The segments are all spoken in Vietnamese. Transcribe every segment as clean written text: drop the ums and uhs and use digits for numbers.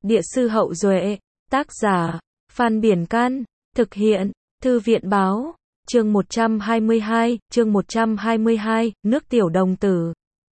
Địa sư Hậu Duệ, tác giả, Phan Biển Can, thực hiện, Thư viện Báo, chương 122, nước tiểu đồng tử.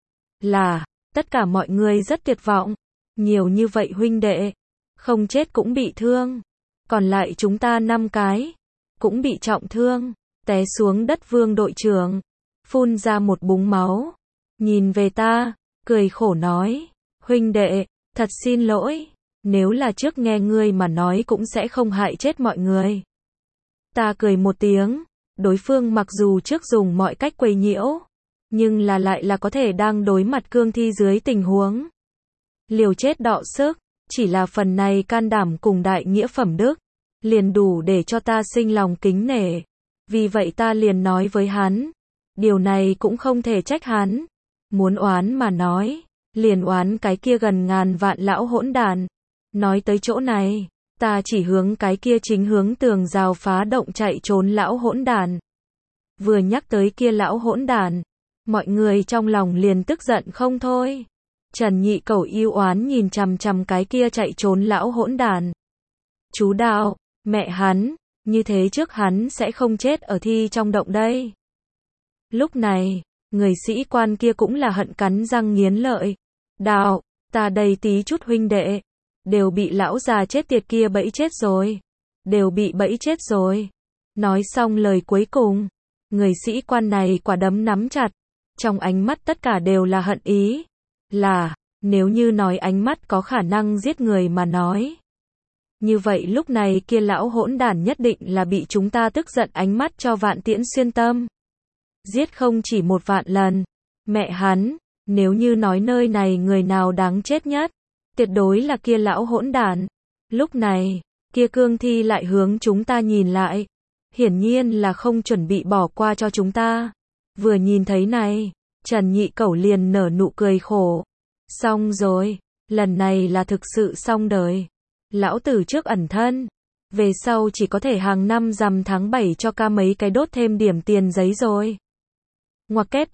Tất cả mọi người rất tuyệt vọng, nhiều như vậy huynh đệ, không chết cũng bị thương, còn lại chúng ta 5 cái, cũng bị trọng thương, té xuống đất. Vương đội trưởng, phun ra một búng máu, nhìn về ta, cười khổ nói, huynh đệ, thật xin lỗi, nếu là trước nghe ngươi mà nói cũng sẽ không hại chết mọi người. Ta cười một tiếng, đối phương mặc dù trước dùng mọi cách quấy nhiễu, nhưng lại là có thể đang đối mặt cương thi dưới tình huống liều chết đọ sức, chỉ là phần này can đảm cùng đại nghĩa phẩm đức, liền đủ để cho ta sinh lòng kính nể. Vì vậy ta liền nói với hắn, điều này cũng không thể trách hắn, muốn oán mà nói, liền oán cái kia gần ngàn vạn lão hỗn đàn. Nói tới chỗ này, ta chỉ hướng cái kia chính hướng tường rào phá động chạy trốn lão hỗn đàn. Vừa nhắc tới kia lão hỗn đàn, mọi người trong lòng liền tức giận không thôi. Trần Nhị Cẩu yêu oán nhìn chằm chằm cái kia chạy trốn lão hỗn đàn. Chú đạo, mẹ hắn, như thế trước hắn sẽ không chết ở thi trong động đây. Lúc này, người sĩ quan kia cũng là hận cắn răng nghiến lợi. Đạo, ta đây tí chút huynh đệ, đều bị lão già chết tiệt kia bẫy chết rồi. Đều bị bẫy chết rồi. Nói xong lời cuối cùng, người sĩ quan này quả đấm nắm chặt, trong ánh mắt tất cả đều là hận ý. Nếu như nói ánh mắt có khả năng giết người mà nói, như vậy lúc này kia lão hỗn đản nhất định là bị chúng ta tức giận ánh mắt cho vạn tiễn xuyên tâm. Giết không chỉ một vạn lần. Mẹ hắn, nếu như nói nơi này người nào đáng chết nhất, tuyệt đối là kia lão hỗn đản. Lúc này, kia cương thi lại hướng chúng ta nhìn lại, hiển nhiên là không chuẩn bị bỏ qua cho chúng ta. Vừa nhìn thấy này, Trần Nhị Cẩu liền nở nụ cười khổ. Xong rồi, lần này là thực sự xong đời. Lão tử trước ẩn thân, về sau chỉ có thể hàng năm rằm tháng 7 cho ca mấy cái đốt thêm điểm tiền giấy rồi. Ngoặc kép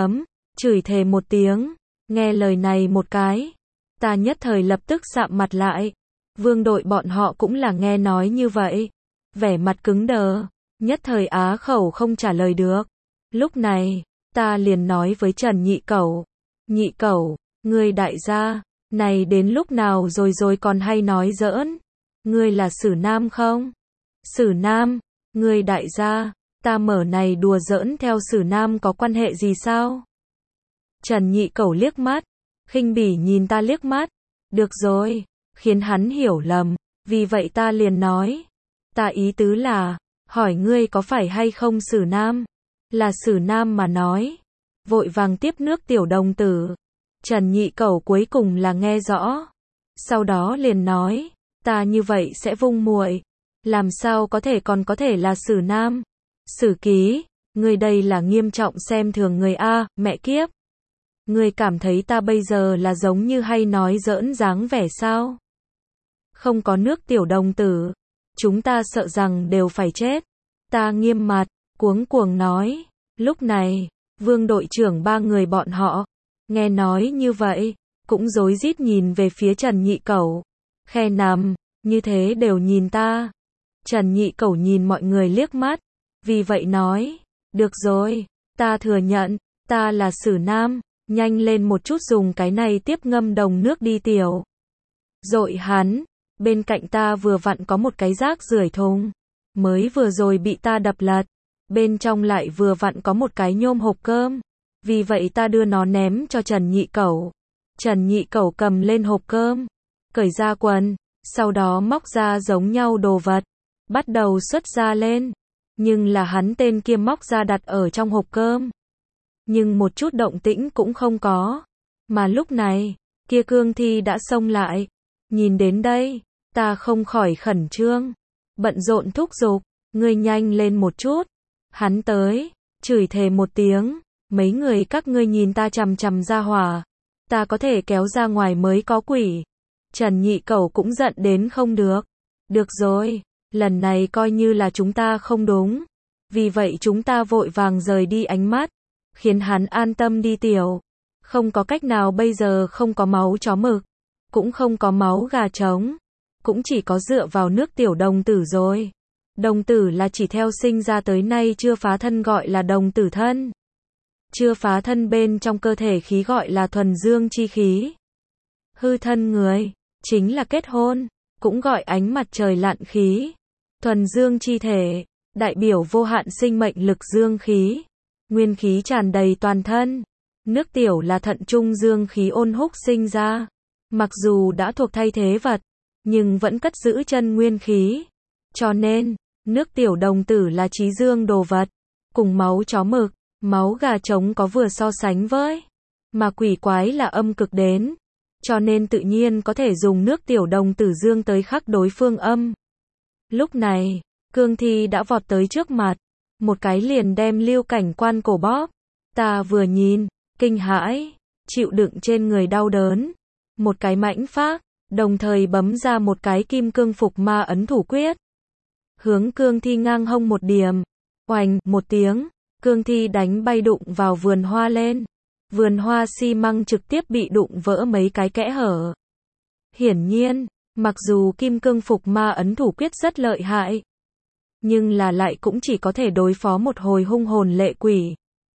chửi thề một tiếng, nghe lời này một cái, ta nhất thời lập tức sạm mặt lại. Vương đội bọn họ cũng là nghe nói như vậy, vẻ mặt cứng đờ, nhất thời á khẩu không trả lời được. Lúc này, ta liền nói với Trần Nhị Cẩu, Nhị Cẩu, ngươi đại gia, này đến lúc nào rồi còn hay nói giỡn, ngươi là Sử Nam không? Sử Nam, ngươi đại gia, ta mở này đùa giỡn theo Sử Nam có quan hệ gì sao? Trần Nhị Cẩu liếc mắt, khinh bỉ nhìn ta liếc mắt, được rồi, khiến hắn hiểu lầm, vì vậy ta liền nói, ta ý tứ là, hỏi ngươi có phải hay không Sử Nam? Là Sử Nam mà nói, vội vàng tiếp nước tiểu đồng tử. Trần Nhị Cẩu cuối cùng là nghe rõ, sau đó liền nói, ta như vậy sẽ vung muội, làm sao có thể còn có thể là Sử Nam? Sử Ký, ngươi đây là nghiêm trọng xem thường người a, mẹ kiếp. Ngươi cảm thấy ta bây giờ là giống như hay nói giỡn dáng vẻ sao? Không có nước tiểu đồng tử, chúng ta sợ rằng đều phải chết. Ta nghiêm mặt, cuống cuồng nói. Lúc này, Vương đội trưởng 3 người bọn họ, nghe nói như vậy, cũng rối rít nhìn về phía Trần Nhị Cẩu. Khe nằm, như thế đều nhìn ta. Trần Nhị Cẩu nhìn mọi người liếc mắt, vì vậy nói, được rồi, ta thừa nhận, ta là Sử Nam, nhanh lên một chút dùng cái này tiếp ngâm đồng nước đi tiểu. Dội hắn, bên cạnh ta vừa vặn có một cái rác rưởi thùng, mới vừa rồi bị ta đập lật, bên trong lại vừa vặn có một cái nhôm hộp cơm. Vì vậy ta đưa nó ném cho Trần Nhị Cẩu. Trần Nhị Cẩu cầm lên hộp cơm, cởi ra quần, sau đó móc ra giống nhau đồ vật, bắt đầu xuất ra lên. Nhưng là hắn tên kia móc ra đặt ở trong hộp cơm. Nhưng một chút động tĩnh cũng không có. Mà lúc này, kia cương thi đã xông lại. Nhìn đến đây, ta không khỏi khẩn trương, bận rộn thúc giục, ngươi nhanh lên một chút. Hắn tới, chửi thề một tiếng. Mấy người các ngươi nhìn ta chằm chằm ra hỏa, ta có thể kéo ra ngoài mới có quỷ. Trần Nhị Cẩu cũng giận đến không được. Được rồi, lần này coi như là chúng ta không đúng. Vì vậy chúng ta vội vàng rời đi ánh mắt, khiến hắn an tâm đi tiểu. Không có cách nào bây giờ không có máu chó mực. cũng không có máu gà trống, cũng chỉ có dựa vào nước tiểu đồng tử rồi. Đồng tử là chỉ theo sinh ra tới nay chưa phá thân gọi là đồng tử thân. Chưa phá thân bên trong cơ thể khí gọi là thuần dương chi khí. Hư thân người, chính là kết hôn, cũng gọi ánh mặt trời lặn khí. Thuần dương chi thể, đại biểu vô hạn sinh mệnh lực dương khí. Nguyên khí tràn đầy toàn thân. Nước tiểu là thận trung dương khí ôn húc sinh ra. Mặc dù đã thuộc thay thế vật, nhưng vẫn cất giữ chân nguyên khí. Cho nên, nước tiểu đồng tử là trí dương đồ vật. Cùng máu chó mực, máu gà trống có vừa so sánh với. Mà quỷ quái là âm cực đến. Cho nên tự nhiên có thể dùng nước tiểu đồng tử dương tới khắc đối phương âm. Lúc này, cương thi đã vọt tới trước mặt. Một cái liền đem Lưu Cảnh Quan cổ bóp. Ta vừa nhìn, kinh hãi, chịu đựng trên người đau đớn. Một cái mãnh phác, đồng thời bấm ra một cái kim cương phục ma ấn thủ quyết. Hướng cương thi ngang hông một điểm. Oành, một tiếng, cương thi đánh bay đụng vào vườn hoa lên. Vườn hoa xi măng trực tiếp bị đụng vỡ mấy cái kẽ hở. Hiển nhiên, mặc dù kim cương phục ma ấn thủ quyết rất lợi hại, nhưng là lại cũng chỉ có thể đối phó một hồi hung hồn lệ quỷ.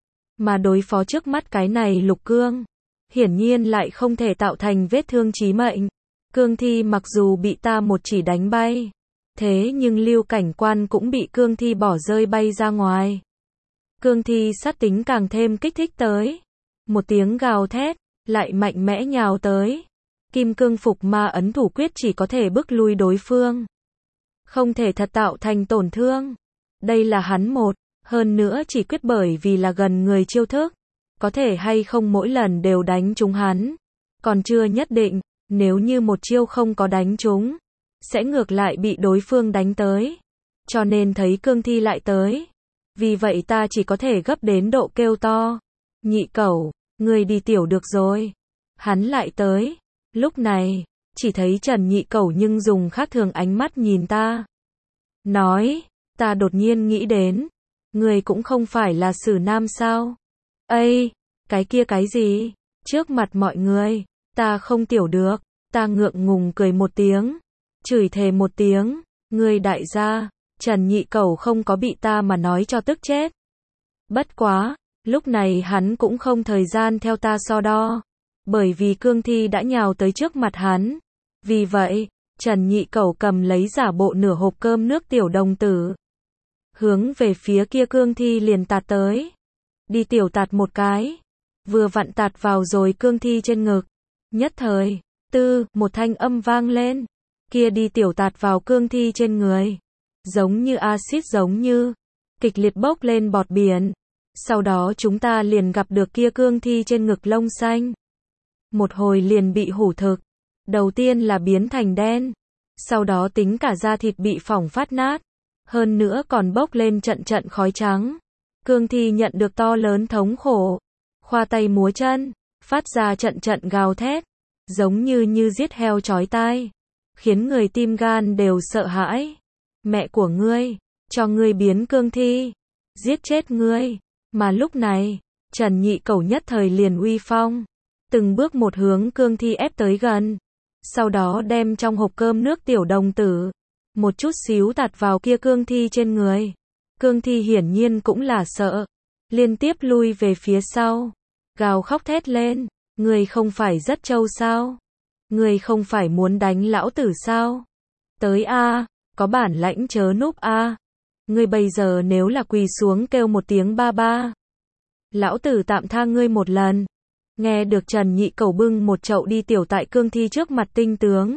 Mà đối phó trước mắt cái này lục cương, hiển nhiên lại không thể tạo thành vết thương chí mệnh. Cương thi mặc dù bị ta một chỉ đánh bay, thế nhưng Lưu Cảnh Quan cũng bị cương thi bỏ rơi bay ra ngoài. Cương thi sát tính càng thêm kích thích tới. Một tiếng gào thét, lại mạnh mẽ nhào tới. Kim cương phục ma ấn thủ quyết chỉ có thể bức lui đối phương. Không thể thật tạo thành tổn thương. Đây là hắn một, hơn nữa chỉ quyết bởi vì là gần người chiêu thức. Có thể hay không mỗi lần đều đánh trúng hắn. Còn chưa nhất định, nếu như một chiêu không có đánh trúng, sẽ ngược lại bị đối phương đánh tới. Cho nên thấy cương thi lại tới. Vì vậy ta chỉ có thể gấp đến độ kêu to. Nhị cẩu, ngươi đi tiểu được rồi. Hắn lại tới. Lúc này, chỉ thấy Trần Nhị Cẩu nhưng dùng khác thường ánh mắt nhìn ta. Nói, ta đột nhiên nghĩ đến. Ngươi cũng không phải là Sử Nam sao? Ây, cái kia cái gì? Trước mặt mọi người, ta không tiểu được. Ta ngượng ngùng cười một tiếng. Chửi thề một tiếng. Ngươi đại gia, Trần Nhị Cẩu không có bị ta mà nói cho tức chết. Bất quá, lúc này hắn cũng không thời gian theo ta so đo. Bởi vì cương thi đã nhào tới trước mặt hắn. Vì vậy, Trần Nhị Cẩu cầm lấy giả bộ nửa hộp cơm nước tiểu đồng tử. Hướng về phía kia cương thi liền tạt tới. Đi tiểu tạt một cái. Vừa vặn tạt vào rồi cương thi trên ngực. Nhất thời, một thanh âm vang lên. Kia đi tiểu tạt vào cương thi trên người. Giống như axit giống như. Kịch liệt bốc lên bọt biển. Sau đó chúng ta liền gặp được kia cương thi trên ngực lông xanh. Một hồi liền bị hủ thực. Đầu tiên là biến thành đen. Sau đó tính cả da thịt bị phỏng phát nát. Hơn nữa còn bốc lên trận trận khói trắng. Cương thi nhận được to lớn thống khổ. Khoa tay múa chân. Phát ra trận trận gào thét. Giống như giết heo chói tai. Khiến người tim gan đều sợ hãi. Mẹ của ngươi. Cho ngươi biến cương thi. Giết chết ngươi. Mà lúc này, Trần Nhị Cẩu nhất thời liền uy phong. Từng bước một hướng cương thi ép tới gần. Sau đó đem trong hộp cơm nước tiểu đồng tử. Một chút xíu tạt vào kia cương thi trên người. Cương thi hiển nhiên cũng là sợ. Liên tiếp lui về phía sau. Gào khóc thét lên. Người không phải rất trâu sao? Người không phải muốn đánh lão tử sao? Tới a, có bản lãnh chớ núp a. Ngươi bây giờ nếu là quỳ xuống kêu một tiếng ba ba. Lão tử tạm tha ngươi một lần. Nghe được Trần Nhị Cẩu bưng một chậu đi tiểu tại cương thi trước mặt tinh tướng.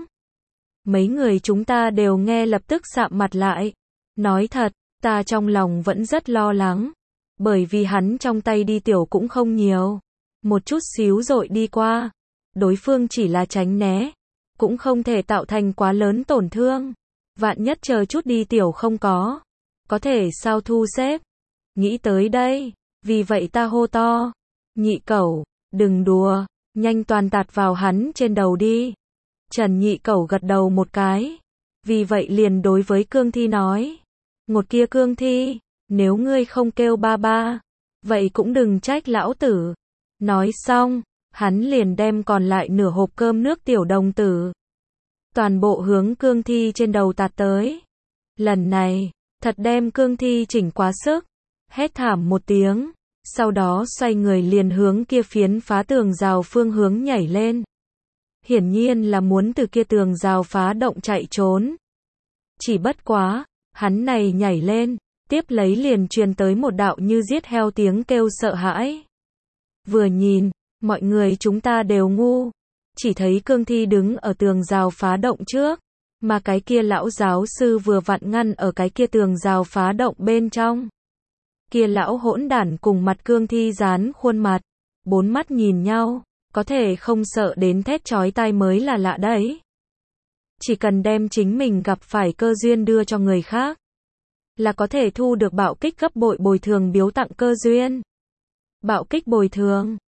Mấy người chúng ta đều nghe lập tức sạm mặt lại. Nói thật, ta trong lòng vẫn rất lo lắng. Bởi vì hắn trong tay đi tiểu cũng không nhiều. Một chút xíu rồi đi qua. Đối phương chỉ là tránh né. Cũng không thể tạo thành quá lớn tổn thương. Vạn nhất chờ chút đi tiểu không có. Có thể sao thu xếp. Nghĩ tới đây. Vì vậy ta hô to. Nhị Cẩu, đừng đùa. Nhanh toàn tạt vào hắn trên đầu đi. Trần Nhị Cẩu gật đầu một cái. Vì vậy liền đối với cương thi nói. Một kia cương thi. Nếu ngươi không kêu ba ba. Vậy cũng đừng trách lão tử. Nói xong. hắn liền đem còn lại nửa hộp cơm nước tiểu đồng tử toàn bộ hướng cương thi trên đầu tạt tới. Lần này, thật đem cương thi chỉnh quá sức, hét thảm một tiếng, sau đó xoay người liền hướng kia phiến phá tường rào phương hướng nhảy lên. Hiển nhiên là muốn từ kia tường rào phá động chạy trốn. Chỉ bất quá, hắn này nhảy lên, tiếp lấy liền truyền tới một đạo như giết heo tiếng kêu sợ hãi. Vừa nhìn, mọi người chúng ta đều ngu, chỉ thấy cương thi đứng ở tường rào phá động trước, mà cái kia lão giáo sư vừa vặn ngăn ở cái kia tường rào phá động bên trong. Kia lão hỗn đản cùng mặt cương thi dán khuôn mặt, bốn mắt nhìn nhau, có thể không sợ đến thét chói tai mới là lạ đấy. Chỉ cần đem chính mình gặp phải cơ duyên đưa cho người khác, là có thể thu được bạo kích gấp bội bồi thường biếu tặng cơ duyên. Bạo kích bồi thường